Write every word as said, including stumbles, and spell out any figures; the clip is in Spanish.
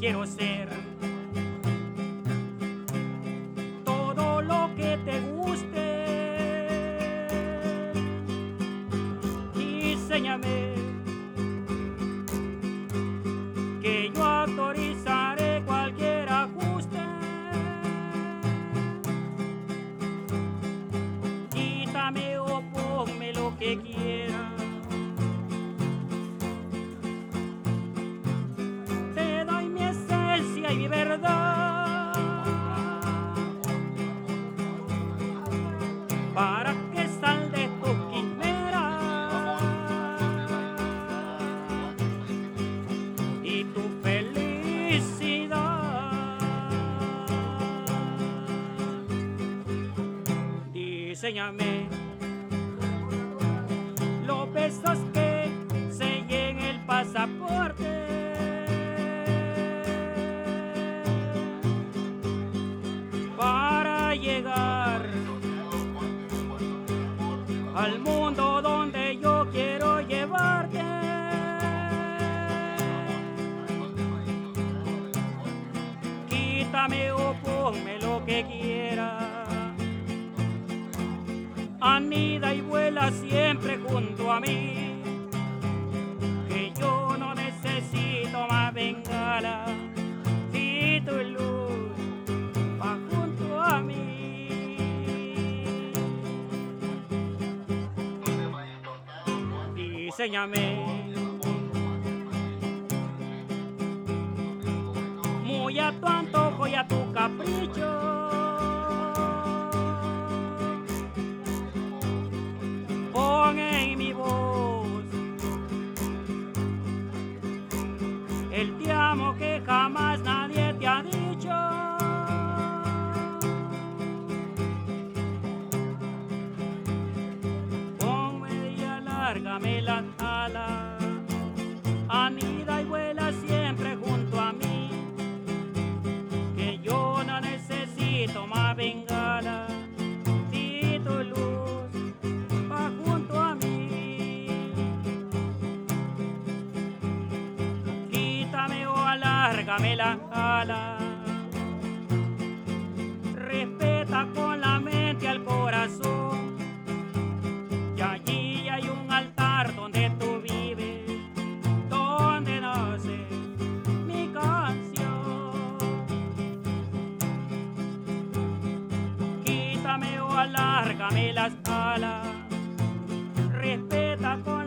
quiero ser. Todo lo que te guste, diséñame, que yo autorizaré cualquier ajuste. Quítame o ponme lo que quieras. Te doy mi esencia y mi verdad, para que saldes tu quimera y tu felicidad. Diséñame los besos que sellen el pasaporte, para llegar al mundo donde yo quiero llevarte. Quítame o ponme lo que quieras. Anida y vuela siempre junto a mí, que yo no necesito más bengala. Si tu luz va junto a mí, diséñame muy a tu antojo y a tu capricho. Pon en mi voz el te amo que jamás nadie te ha dicho. Ponme y alárgame las alas, anida y vuela siempre junto a mí, que yo no necesito más bengala. Si tu luz va junto a mí, quítame o alárgame las alas. Respeta con la mente al corazón, y allí hay un altar donde tú vives, donde nace mi canción. Quítame o alárgame las alas. Respeta con